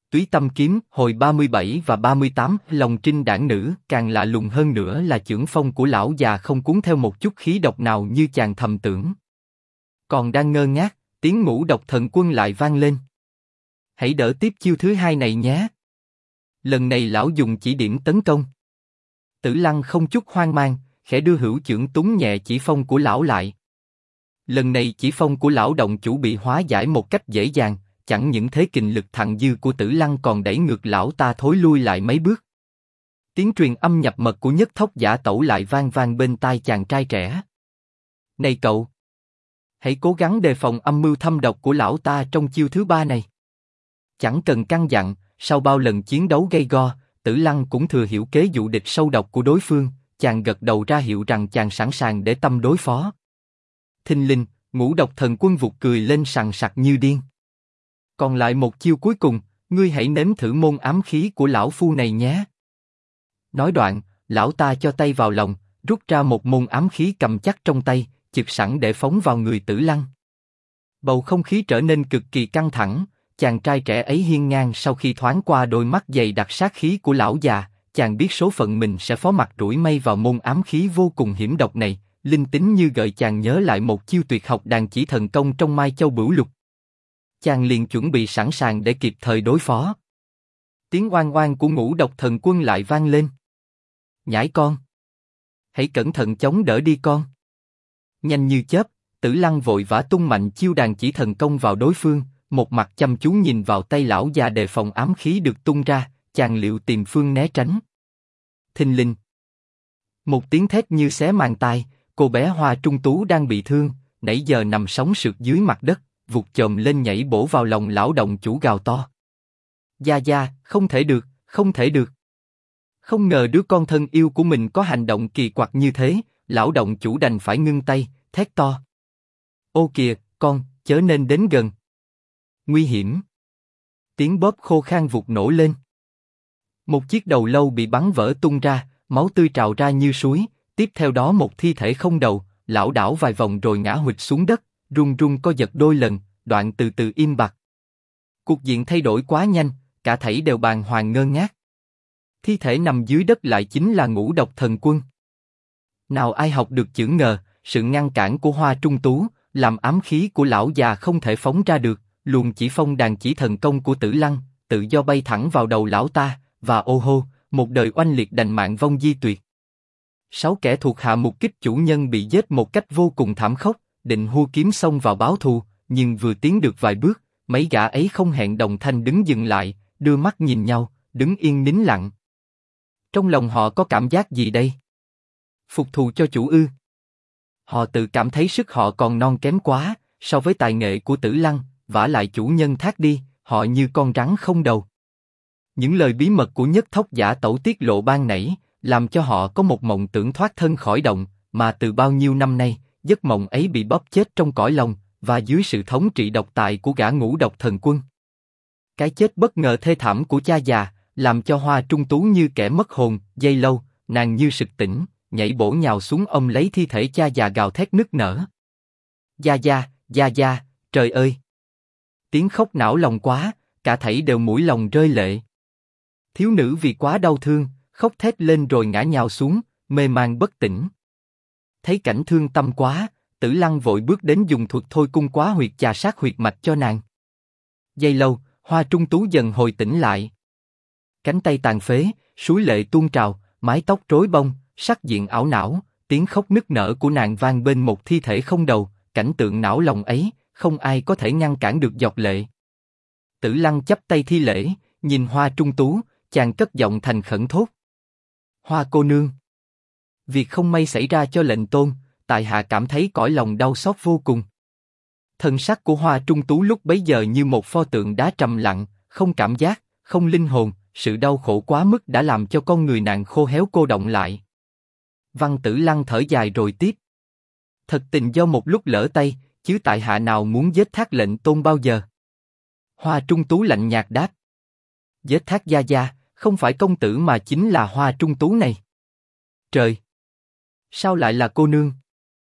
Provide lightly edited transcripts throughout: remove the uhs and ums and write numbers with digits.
Túy Tâm Kiếm hồi 37 và 38. Lòng trinh đảng nữ, càng lạ lùng hơn nữa là chưởng phong của lão già không cuốn theo một chút khí độc nào như chàng thầm tưởng. Còn đang ngơ ngác, tiếng Ngũ Độc Thần Quân lại vang lên. Hãy đỡ tiếp chiêu thứ hai này nhé. Lần này lão dùng chỉ điểm tấn công. Tử Lăng không chút hoang mang, khẽ đưa hữu chưởng túng nhẹ chỉ phong của lão lại. Lần này chỉ phong của lão động chủ bị hóa giải một cách dễ dàng, chẳng những thế kình lực thặng dư của Tử Lăng còn đẩy ngược lão ta thối lui lại mấy bước. Tiếng truyền âm nhập mật của Nhất Thốc Giả Tẩu lại vang vang bên tai chàng trai trẻ. Này cậu! Hãy cố gắng đề phòng âm mưu thâm độc của lão ta trong chiêu thứ ba này. Chẳng cần căn dặn, sau bao lần chiến đấu gay go, Tử Lăng cũng thừa hiểu kế dụ địch sâu độc của đối phương, chàng gật đầu ra hiệu rằng chàng sẵn sàng để tâm đối phó. Thình lình, Ngũ Độc Thần Quân vụt cười lên sằng sặc như điên. Còn lại một chiêu cuối cùng, ngươi hãy nếm thử môn ám khí của lão phu này nhé. Nói đoạn, lão ta cho tay vào lòng, rút ra một môn ám khí cầm chắc trong tay, chực sẵn để phóng vào người Tử Lăng. Bầu không khí trở nên cực kỳ căng thẳng, chàng trai trẻ ấy hiên ngang sau khi thoáng qua đôi mắt dày đặc sát khí của lão già, chàng biết số phận mình sẽ phó mặt rủi may vào môn ám khí vô cùng hiểm độc này, linh tính như gợi chàng nhớ lại một chiêu tuyệt học đàn chỉ thần công trong Mai Châu Bửu Lục. Chàng liền chuẩn bị sẵn sàng để kịp thời đối phó. Tiếng oang oang của Ngũ Độc Thần Quân lại vang lên. Nhãi con! Hãy cẩn thận chống đỡ đi con! Nhanh như chớp, Tử Lăng vội vã tung mạnh chiêu đàn chỉ thần công vào đối phương, một mặt chăm chú nhìn vào tay lão già đề phòng ám khí được tung ra, chàng liệu tìm phương né tránh. Thình lình! Một tiếng thét như xé màng tai, cô bé Hoa Trung Tú đang bị thương, nãy giờ nằm sóng sượt dưới mặt đất, vụt chồm lên nhảy bổ vào lòng lão động chủ gào to. Gia Gia, không thể được, không thể được. Không ngờ đứa con thân yêu của mình có hành động kỳ quặc như thế, lão động chủ đành phải ngưng tay, thét to. Ô kìa, con, chớ nên đến gần. Nguy hiểm. Tiếng bóp khô khan vụt nổ lên. Một chiếc đầu lâu bị bắn vỡ tung ra, máu tươi trào ra như suối, tiếp theo đó một thi thể không đầu, lảo đảo vài vòng rồi ngã huỵch xuống đất, run run co giật đôi lần, đoạn từ từ im bặt. Cục diện thay đổi quá nhanh, cả thảy đều bàng hoàng ngơ ngác. Thi thể nằm dưới đất lại chính là Ngũ Độc Thần Quân. Nào ai học được chưởng ngờ, sự ngăn cản của Hoa Trung Tú, làm ám khí của lão già không thể phóng ra được, luồng chỉ phong đàn chỉ thần công của Tử Lăng, tự do bay thẳng vào đầu lão ta, và ô hô, một đời oanh liệt đành mạng vong di tuyệt. 6 kẻ thuộc hạ mục kích chủ nhân bị giết một cách vô cùng thảm khốc, định hua kiếm xông vào báo thù, nhưng vừa tiến được vài bước, mấy gã ấy không hẹn đồng thanh đứng dừng lại, đưa mắt nhìn nhau, đứng yên nín lặng. Trong lòng họ có cảm giác gì đây? Phục thù cho chủ ư? Họ tự cảm thấy sức họ còn non kém quá, so với tài nghệ của Tử Lăng, vả lại chủ nhân thác đi, họ như con rắn không đầu. Những lời bí mật của Nhất Thốc Giả Tẩu tiết lộ ban nãy, làm cho họ có một mộng tưởng thoát thân khỏi động, mà từ bao nhiêu năm nay, giấc mộng ấy bị bóp chết trong cõi lòng, và dưới sự thống trị độc tài của gã Ngũ Độc Thần Quân. Cái chết bất ngờ thê thảm của cha già, làm cho Hoa Trung Tú như kẻ mất hồn, giây lâu, nàng như sực tỉnh, nhảy bổ nhào xuống ôm lấy thi thể cha già gào thét nức nở. Gia Gia, Gia Gia, trời ơi! Tiếng khóc não lòng quá, cả thảy đều mũi lòng rơi lệ. Thiếu nữ vì quá đau thương, khóc thét lên rồi ngã nhào xuống, mê man bất tỉnh. Thấy cảnh thương tâm quá, Tử Lăng vội bước đến dùng thuật thôi cung quá huyệt chà sát huyệt mạch cho nàng. Giây lâu, Hoa Trung Tú dần hồi tỉnh lại. Cánh tay tàn phế, suối lệ tuôn trào, mái tóc rối bông, sắc diện ảo não, tiếng khóc nức nở của nàng vang bên một thi thể không đầu, cảnh tượng não lòng ấy, không ai có thể ngăn cản được giọt lệ. Tử Lăng chắp tay thi lễ, nhìn Hoa Trung Tú, chàng cất giọng thành khẩn thốt. Hoa cô nương, việc không may xảy ra cho lệnh tôn, tại hạ cảm thấy cõi lòng đau xót vô cùng. Thân sắc của Hoa Trung Tú lúc bấy giờ như một pho tượng đá trầm lặng, không cảm giác, không linh hồn, sự đau khổ quá mức đã làm cho con người nàng khô héo cô động lại. Văn Tử Lăng thở dài rồi tiếp. Thật tình do một lúc lỡ tay, chứ tại hạ nào muốn giết thác lệnh tôn bao giờ. Hoa Trung Tú lạnh nhạt đáp. Giết thác gia gia, không phải công tử mà chính là Hoa Trung Tú này. Trời! Sao lại là cô nương?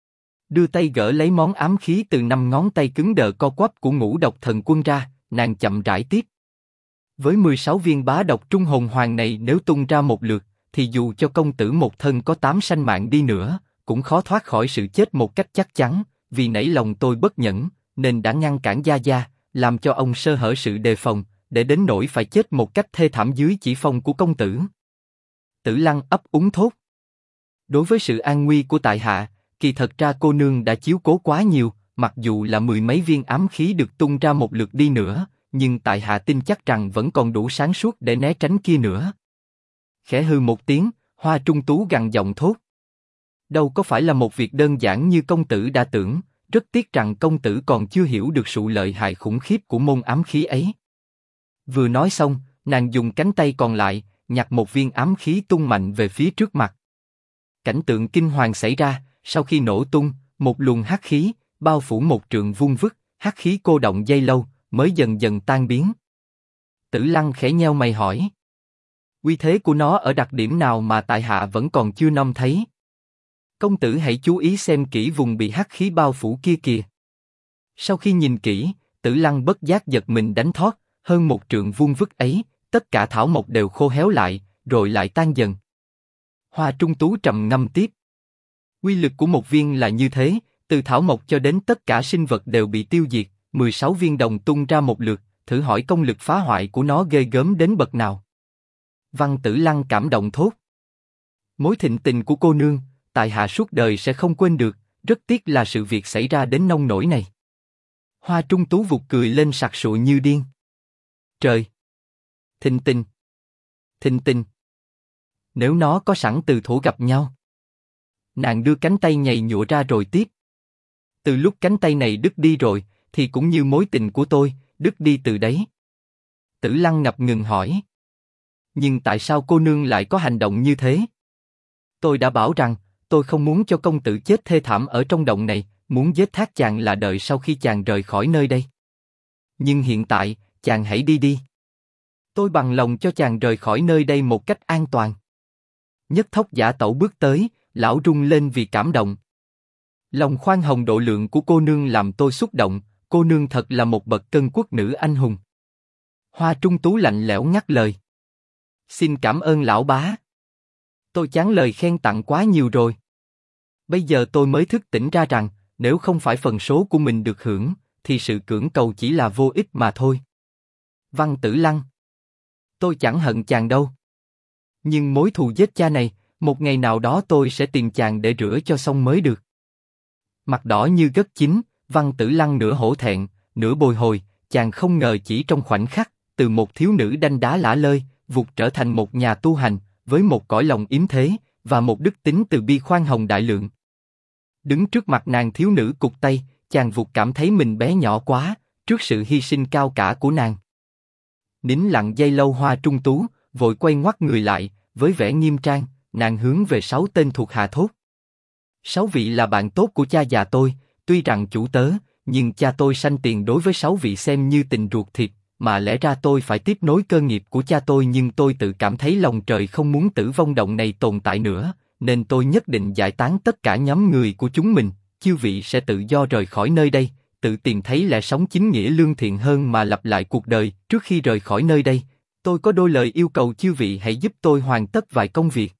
Đưa tay gỡ lấy món ám khí từ 5 ngón tay cứng đờ co quắp của Ngũ Độc Thần Quân ra, nàng chậm rãi tiếp. Với 16 viên bá độc trung hồn hoàng này nếu tung ra một lượt, thì dù cho công tử một thân có 8 sanh mạng đi nữa, cũng khó thoát khỏi sự chết một cách chắc chắn, vì nãy lòng tôi bất nhẫn, nên đã ngăn cản Gia Gia, làm cho ông sơ hở sự đề phòng, để đến nỗi phải chết một cách thê thảm dưới chỉ phong của công tử. Tử Lăng ấp úng thốt. Đối với sự an nguy của tại hạ, kỳ thật ra cô nương đã chiếu cố quá nhiều, mặc dù là 10 mấy viên ám khí được tung ra một lượt đi nữa, nhưng tại hạ tin chắc rằng vẫn còn đủ sáng suốt để né tránh kia nữa. Khẽ hư một tiếng, Hoa Trung Tú gằn giọng thốt. Đâu có phải là một việc đơn giản như công tử đã tưởng, rất tiếc rằng công tử còn chưa hiểu được sự lợi hại khủng khiếp của môn ám khí ấy. Vừa nói xong, nàng dùng cánh tay còn lại, nhặt một viên ám khí tung mạnh về phía trước mặt. Cảnh tượng kinh hoàng xảy ra, sau khi nổ tung, một luồng hắc khí, bao phủ một trượng vuông vức, hắc khí cô động giây lâu, mới dần dần tan biến. Tử Lăng khẽ nheo mày hỏi. Uy thế của nó ở đặc điểm nào mà tại hạ vẫn còn chưa nom thấy? Công tử hãy chú ý xem kỹ vùng bị hắc khí bao phủ kia kìa. Sau khi nhìn kỹ, Tử Lăng bất giác giật mình đánh thót, hơn một trượng vuông vức ấy, tất cả thảo mộc đều khô héo lại, rồi lại tan dần. Hoa Trung Tú trầm ngâm tiếp. Uy lực của một viên là như thế, từ thảo mộc cho đến tất cả sinh vật đều bị tiêu diệt, 16 viên đồng tung ra một lượt, thử hỏi công lực phá hoại của nó ghê gớm đến bậc nào. Văn Tử Lăng cảm động thốt. Mối thịnh tình của cô nương, tại hạ suốt đời sẽ không quên được, rất tiếc là sự việc xảy ra đến nông nỗi này. Hoa Trung Tú vụt cười lên sặc sụa như điên. Trời! Thịnh tình! Thịnh tình! Nếu nó có sẵn từ thuở gặp nhau. Nàng đưa cánh tay nhầy nhụa ra rồi tiếp. Từ lúc cánh tay này đứt đi rồi, thì cũng như mối tình của tôi, đứt đi từ đấy. Tử Lăng ngập ngừng hỏi. Nhưng tại sao cô nương lại có hành động như thế? Tôi đã bảo rằng, tôi không muốn cho công tử chết thê thảm ở trong động này, muốn giết thác chàng là đợi sau khi chàng rời khỏi nơi đây. Nhưng hiện tại, chàng hãy đi đi. Tôi bằng lòng cho chàng rời khỏi nơi đây một cách an toàn. Nhất Thốc Giả Tẩu bước tới, lão rung lên vì cảm động. Lòng khoan hồng độ lượng của cô nương làm tôi xúc động, cô nương thật là một bậc cân quốc nữ anh hùng. Hoa Trung Tú lạnh lẽo ngắt lời. Xin cảm ơn lão bá. Tôi chán lời khen tặng quá nhiều rồi. Bây giờ tôi mới thức tỉnh ra rằng, nếu không phải phần số của mình được hưởng, thì sự cưỡng cầu chỉ là vô ích mà thôi. Văn Tử Lăng. Tôi chẳng hận chàng đâu. Nhưng mối thù giết cha này, một ngày nào đó tôi sẽ tìm chàng để rửa cho xong mới được. Mặt đỏ như gất chín, Văn Tử Lăng nửa hổ thẹn, nửa bồi hồi, chàng không ngờ chỉ trong khoảnh khắc, từ một thiếu nữ đanh đá lả lơi, vụt trở thành một nhà tu hành, với một cõi lòng yếm thế, và một đức tính từ bi khoan hồng đại lượng. Đứng trước mặt nàng thiếu nữ cụt tay, chàng vụt cảm thấy mình bé nhỏ quá, trước sự hy sinh cao cả của nàng. Nín lặng giây lâu Hoa Trung Tú, vội quay ngoắt người lại, với vẻ nghiêm trang, nàng hướng về 6 tên thuộc hạ thốt. 6 vị là bạn tốt của cha già tôi, tuy rằng chủ tớ, nhưng cha tôi sanh tiền đối với 6 vị xem như tình ruột thịt, mà lẽ ra tôi phải tiếp nối cơ nghiệp của cha tôi, nhưng tôi tự cảm thấy lòng trời không muốn Tử Vong Động này tồn tại nữa, nên tôi nhất định giải tán tất cả nhóm người của chúng mình, chư vị sẽ tự do rời khỏi nơi đây, tự tìm thấy lẽ sống chính nghĩa lương thiện hơn mà lặp lại cuộc đời. Trước khi rời khỏi nơi đây, tôi có đôi lời yêu cầu chư vị hãy giúp tôi hoàn tất vài công việc.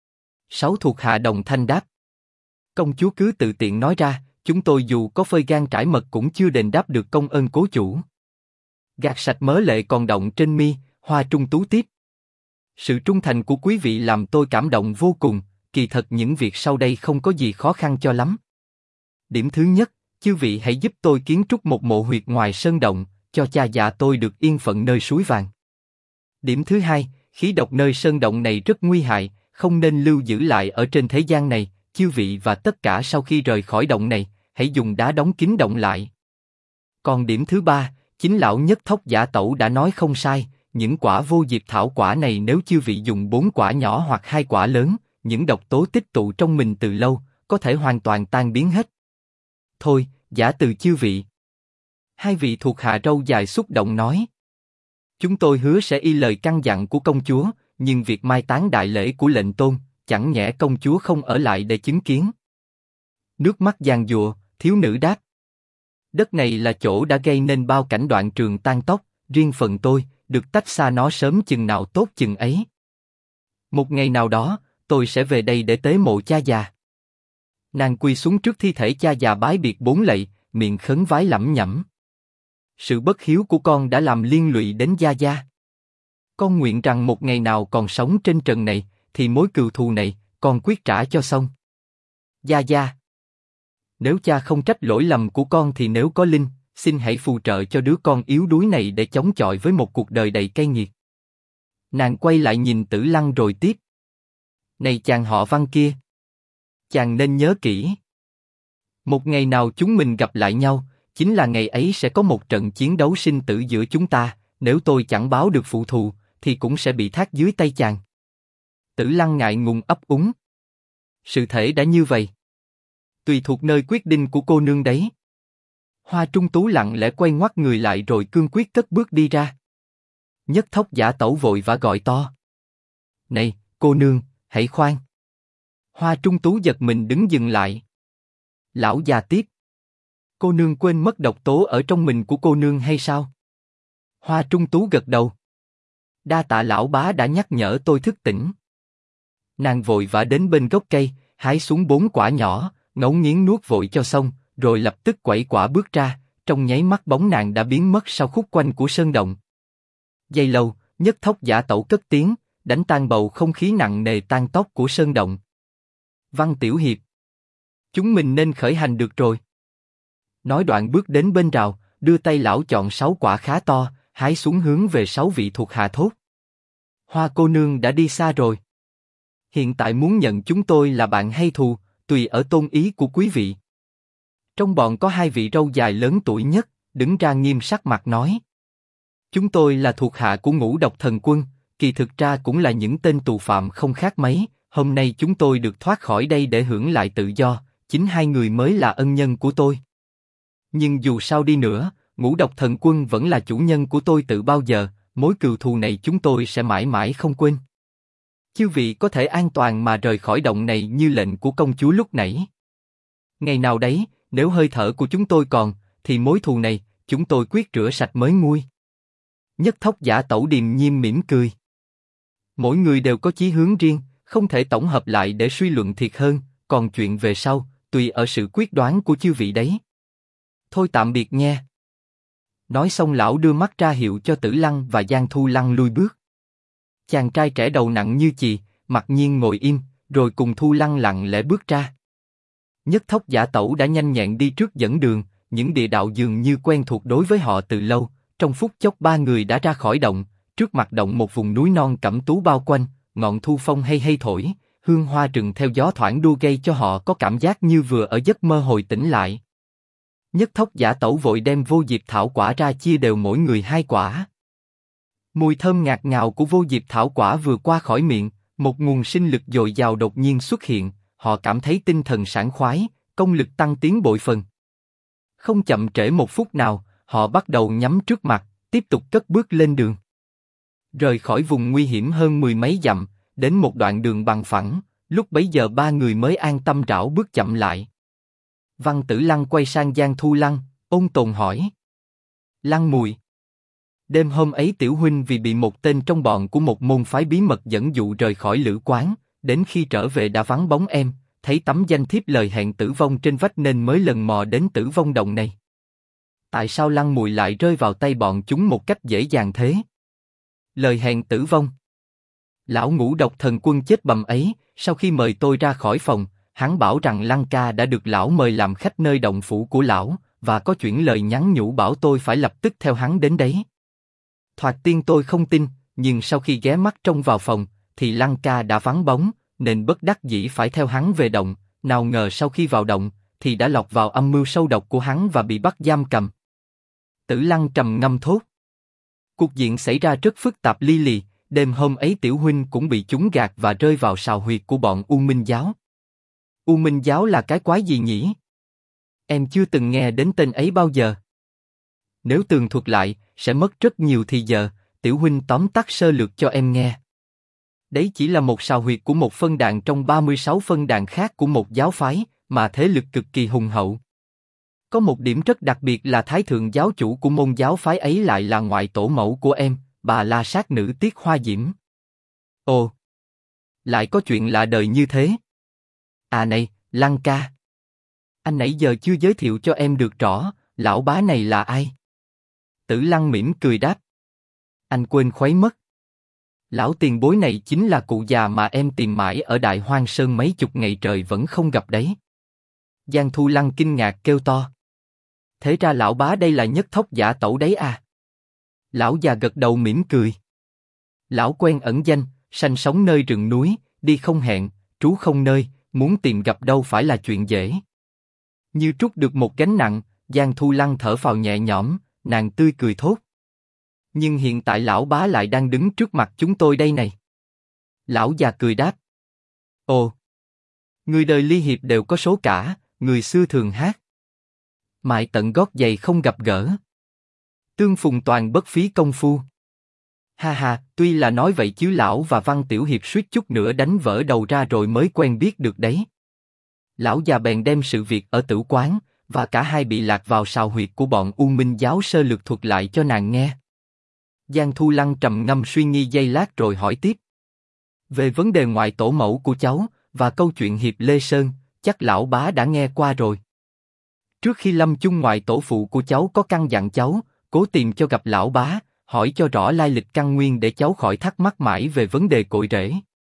6 thuộc hạ đồng thanh đáp. Công chúa cứ tự tiện nói ra, chúng tôi dù có phơi gan trải mật cũng chưa đền đáp được công ơn cố chủ. Gạt sạch mớ lệ còn động trên mi, Hoa Trung Tú tiếp. Sự trung thành của quý vị làm tôi cảm động vô cùng, kỳ thật những việc sau đây không có gì khó khăn cho lắm. Điểm thứ nhất, chư vị hãy giúp tôi kiến trúc một mộ huyệt ngoài sơn động, cho cha già tôi được yên phận nơi suối vàng. Điểm thứ hai, khí độc nơi sơn động này rất nguy hại, không nên lưu giữ lại ở trên thế gian này, chư vị và tất cả sau khi rời khỏi động này, hãy dùng đá đóng kín động lại. Còn điểm thứ ba, chính lão Nhất Thốc Giả Tẩu đã nói không sai, những quả vô diệp thảo quả này nếu chư vị dùng 4 quả nhỏ hoặc 2 quả lớn, những độc tố tích tụ trong mình từ lâu, có thể hoàn toàn tan biến hết. Thôi, giả từ chư vị. 2 vị thuộc hạ râu dài xúc động nói. Chúng tôi hứa sẽ y lời căn dặn của công chúa, nhưng việc mai táng đại lễ của lệnh tôn, chẳng nhẽ công chúa không ở lại để chứng kiến. Nước mắt giàn giụa, thiếu nữ đáp. Đất này là chỗ đã gây nên bao cảnh đoạn trường tan tóc, riêng phần tôi, được tách xa nó sớm chừng nào tốt chừng ấy. Một ngày nào đó, tôi sẽ về đây để tế mộ cha già. Nàng quỳ xuống trước thi thể cha già bái biệt 4 lạy, miệng khấn vái lẩm nhẩm. Sự bất hiếu của con đã làm liên lụy đến gia gia. Con nguyện rằng một ngày nào còn sống trên trần này, thì mối cừu thù này, con quyết trả cho xong. Gia gia. Nếu cha không trách lỗi lầm của con thì nếu có linh, xin hãy phù trợ cho đứa con yếu đuối này để chống chọi với một cuộc đời đầy cay nghiệt. Nàng quay lại nhìn Tử Lăng rồi tiếp. Này chàng họ Văn kia. Chàng nên nhớ kỹ. Một ngày nào chúng mình gặp lại nhau, chính là ngày ấy sẽ có một trận chiến đấu sinh tử giữa chúng ta, nếu tôi chẳng báo được phụ thù, thì cũng sẽ bị thác dưới tay chàng. Tử Lăng ngại ngùng ấp úng. Sự thể đã như vậy. Tùy thuộc nơi quyết định của cô nương đấy. Hoa Trung Tú lặng lẽ quay ngoắt người lại rồi cương quyết cất bước đi ra. Nhất Thốc Giả Tẩu vội vã gọi to. Này, cô nương, hãy khoan. Hoa Trung Tú giật mình đứng dừng lại. Lão già tiếp. Cô nương quên mất độc tố ở trong mình của cô nương hay sao? Hoa Trung Tú gật đầu. Đa tạ lão bá đã nhắc nhở tôi thức tỉnh. Nàng vội vã đến bên gốc cây, hái xuống 4 quả nhỏ, ngấu nghiến nuốt vội cho xong, rồi lập tức quẩy quả bước ra, trong nháy mắt bóng nàng đã biến mất sau khúc quanh của sơn động. Giây lâu, Nhất Thốc Giả Tẩu cất tiếng, đánh tan bầu không khí nặng nề tan tóc của sơn động. Văn Tiểu Hiệp. Chúng mình nên khởi hành được rồi. Nói đoạn bước đến bên rào, đưa tay lão chọn 6 quả khá to, hái xuống hướng về 6 vị thuộc hạ thốt. Hoa cô nương đã đi xa rồi. Hiện tại muốn nhận chúng tôi là bạn hay thù, tùy ở tôn ý của quý vị. Trong bọn có 2 vị râu dài lớn tuổi nhất, đứng ra nghiêm sắc mặt nói. Chúng tôi là thuộc hạ của Ngũ Độc Thần Quân, kỳ thực ra cũng là những tên tù phạm không khác mấy, hôm nay chúng tôi được thoát khỏi đây để hưởng lại tự do, chính 2 người mới là ân nhân của tôi. Nhưng dù sao đi nữa, Ngũ Độc Thần Quân vẫn là chủ nhân của tôi từ bao giờ, mối cừu thù này chúng tôi sẽ mãi mãi không quên. Chư vị có thể an toàn mà rời khỏi động này như lệnh của công chúa lúc nãy. Ngày nào đấy, nếu hơi thở của chúng tôi còn, thì mối thù này, chúng tôi quyết rửa sạch mới nguôi. Nhất Thốc Giả Tẩu điềm nhiên mỉm cười. Mỗi người đều có chí hướng riêng, không thể tổng hợp lại để suy luận thiệt hơn, còn chuyện về sau, tùy ở sự quyết đoán của chư vị đấy. Thôi tạm biệt nghe. Nói xong lão đưa mắt ra hiệu cho Tử Lăng và Giang Thu Lăng lui bước. Chàng trai trẻ đầu nặng như chì, mặc nhiên ngồi im, rồi cùng Thu Lăng lặng lẽ bước ra. Nhất Thốc Giả Tẩu đã nhanh nhẹn đi trước dẫn đường, những địa đạo dường như quen thuộc đối với họ từ lâu. Trong phút chốc 3 người đã ra khỏi động, trước mặt động một vùng núi non cẩm tú bao quanh, ngọn thu phong hay hay thổi, hương hoa rừng theo gió thoảng đua gây cho họ có cảm giác như vừa ở giấc mơ hồi tỉnh lại. Nhất Thốc Giả Tẩu vội đem vô diệp thảo quả ra chia đều mỗi người 2 quả. Mùi thơm ngạt ngào của vô diệp thảo quả vừa qua khỏi miệng, một nguồn sinh lực dồi dào đột nhiên xuất hiện, họ cảm thấy tinh thần sảng khoái, công lực tăng tiến bội phần. Không chậm trễ một phút nào, họ bắt đầu nhắm trước mặt, tiếp tục cất bước lên đường. Rời khỏi vùng nguy hiểm hơn 10 mấy dặm, đến một đoạn đường bằng phẳng, lúc bấy giờ 3 người mới an tâm rảo bước chậm lại. Văn Tử Lăng quay sang Giang Thu Lăng, ôn tồn hỏi. Lăng mùi. Đêm hôm ấy tiểu huynh vì bị một tên trong bọn của một môn phái bí mật dẫn dụ rời khỏi lữ quán, đến khi trở về đã vắng bóng em, thấy tấm danh thiếp lời hẹn tử vong trên vách nên mới lần mò đến Tử Vong Động này. Tại sao Lăng mùi lại rơi vào tay bọn chúng một cách dễ dàng thế? Lời hẹn tử vong. Lão Ngũ Độc Thần Quân chết bầm ấy, sau khi mời tôi ra khỏi phòng, hắn bảo rằng Lăng ca đã được lão mời làm khách nơi động phủ của lão, và có chuyển lời nhắn nhủ bảo tôi phải lập tức theo hắn đến đấy. Thoạt tiên tôi không tin, nhưng sau khi ghé mắt trông vào phòng, thì Lăng ca đã vắng bóng, nên bất đắc dĩ phải theo hắn về động. Nào ngờ sau khi vào động, thì đã lọt vào âm mưu sâu độc của hắn và bị bắt giam cầm. Tử Lăng trầm ngâm thốt. Cuộc diện xảy ra rất phức tạp li lì, đêm hôm ấy tiểu huynh cũng bị chúng gạt và rơi vào sào huyệt của bọn U Minh Giáo. U Minh Giáo là cái quái gì nhỉ? Em chưa từng nghe đến tên ấy bao giờ. Nếu tường thuật lại, sẽ mất rất nhiều thì giờ, tiểu huynh tóm tắt sơ lược cho em nghe. Đấy chỉ là một sào huyệt của một phân đàn trong 36 phân đàn khác của một giáo phái, mà thế lực cực kỳ hùng hậu. Có một điểm rất đặc biệt là thái thượng giáo chủ của môn giáo phái ấy lại là ngoại tổ mẫu của em, bà La Sát nữ Tiết Hoa Diễm. Ồ, lại có chuyện lạ đời như thế. À này, Lăng ca. Anh nãy giờ chưa giới thiệu cho em được rõ, lão bá này là ai? Tử Lăng mỉm cười đáp. Anh quên khuấy mất. Lão tiền bối này chính là cụ già mà em tìm mãi ở Đại Hoang Sơn mấy chục ngày trời vẫn không gặp đấy. Giang Thu Lăng kinh ngạc kêu to. Thế ra lão bá đây là Nhất Thốc Giả Tẩu đấy à? Lão già gật đầu mỉm cười. Lão quen ẩn danh, sanh sống nơi rừng núi, đi không hẹn, trú không nơi, muốn tìm gặp đâu phải là chuyện dễ. Như trút được một gánh nặng, Giang Thu Lăng thở phào nhẹ nhõm, nàng tươi cười thốt. Nhưng hiện tại lão bá lại đang đứng trước mặt chúng tôi đây này. Lão già cười đáp. Ồ, người đời ly hiệp đều có số cả, người xưa thường hát. Mại tận gót giày không gặp gỡ. Tương phùng toàn bất phí công phu. Ha ha, tuy là nói vậy chứ lão và Văn Tiểu Hiệp suýt chút nữa đánh vỡ đầu ra rồi mới quen biết được đấy. Lão già bèn đem sự việc ở tử quán, và cả hai bị lạc vào sào huyệt của bọn U Minh giáo sơ lược thuật lại cho nàng nghe. Giang Thu Lăng trầm ngâm suy nghĩ giây lát rồi hỏi tiếp. Về vấn đề ngoại tổ mẫu của cháu, và câu chuyện Hiệp Lê Sơn, chắc lão bá đã nghe qua rồi. Trước khi lâm chung ngoại tổ phụ của cháu có căn dặn cháu, cố tìm cho gặp lão bá, hỏi cho rõ lai lịch căn nguyên để cháu khỏi thắc mắc mãi về vấn đề cội rễ.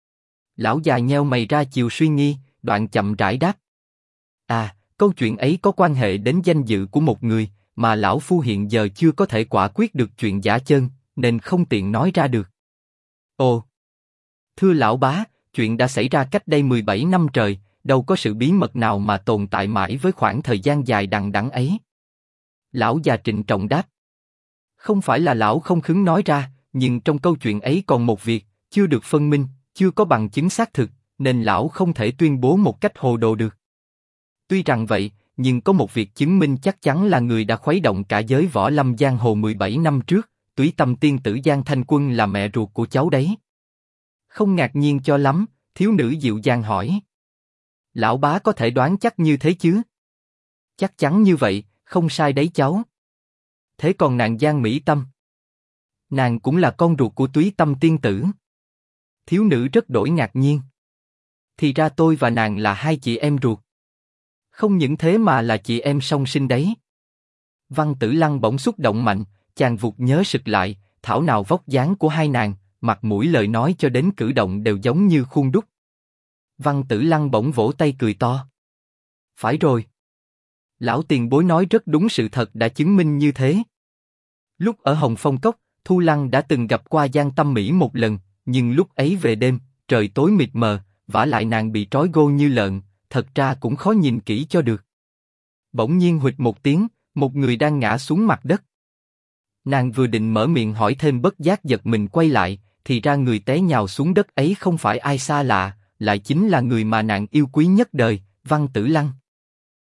Lão già nheo mày ra chiều suy nghi, đoạn chậm rãi đáp. À, câu chuyện ấy có quan hệ đến danh dự của một người, mà lão phu hiện giờ chưa có thể quả quyết được chuyện giả chân, nên không tiện nói ra được. Ồ, thưa lão bá, chuyện đã xảy ra cách đây 17 năm trời, đâu có sự bí mật nào mà tồn tại mãi với khoảng thời gian dài đằng đẵng ấy. Lão già trịnh trọng đáp. Không phải là lão không khứng nói ra, nhưng trong câu chuyện ấy còn một việc, chưa được phân minh, chưa có bằng chứng xác thực, nên lão không thể tuyên bố một cách hồ đồ được. Tuy rằng vậy, nhưng có một việc chứng minh chắc chắn là người đã khuấy động cả giới võ lâm giang hồ 17 năm trước, Túy Tâm tiên tử Giang Thanh Quân là mẹ ruột của cháu đấy. Không ngạc nhiên cho lắm, thiếu nữ dịu dàng hỏi. Lão bá có thể đoán chắc như thế chứ? Chắc chắn như vậy, không sai đấy cháu. Thế còn nàng Giang Mỹ Tâm? Nàng cũng là con ruột của Túy Tâm tiên tử. Thiếu nữ rất đổi ngạc nhiên. Thì ra tôi và nàng là hai chị em ruột. Không những thế mà là chị em song sinh đấy. Văn Tử Lăng bỗng xúc động mạnh, chàng vụt nhớ sực lại, thảo nào vóc dáng của hai nàng, mặt mũi lời nói cho đến cử động đều giống như khuôn đúc. Văn Tử Lăng bỗng vỗ tay cười to. Phải rồi. Lão tiền bối nói rất đúng, sự thật đã chứng minh như thế. Lúc ở Hồng Phong Cốc, Thu Lăng đã từng gặp qua Giang Tâm Mỹ một lần, nhưng lúc ấy về đêm, trời tối mịt mờ, vả lại nàng bị trói gô như lợn, thật ra cũng khó nhìn kỹ cho được. Bỗng nhiên huỵch một tiếng, một người đang ngã xuống mặt đất. Nàng vừa định mở miệng hỏi thêm bất giác giật mình quay lại, thì ra người té nhào xuống đất ấy không phải ai xa lạ, lại chính là người mà nàng yêu quý nhất đời, Văn Tử Lăng.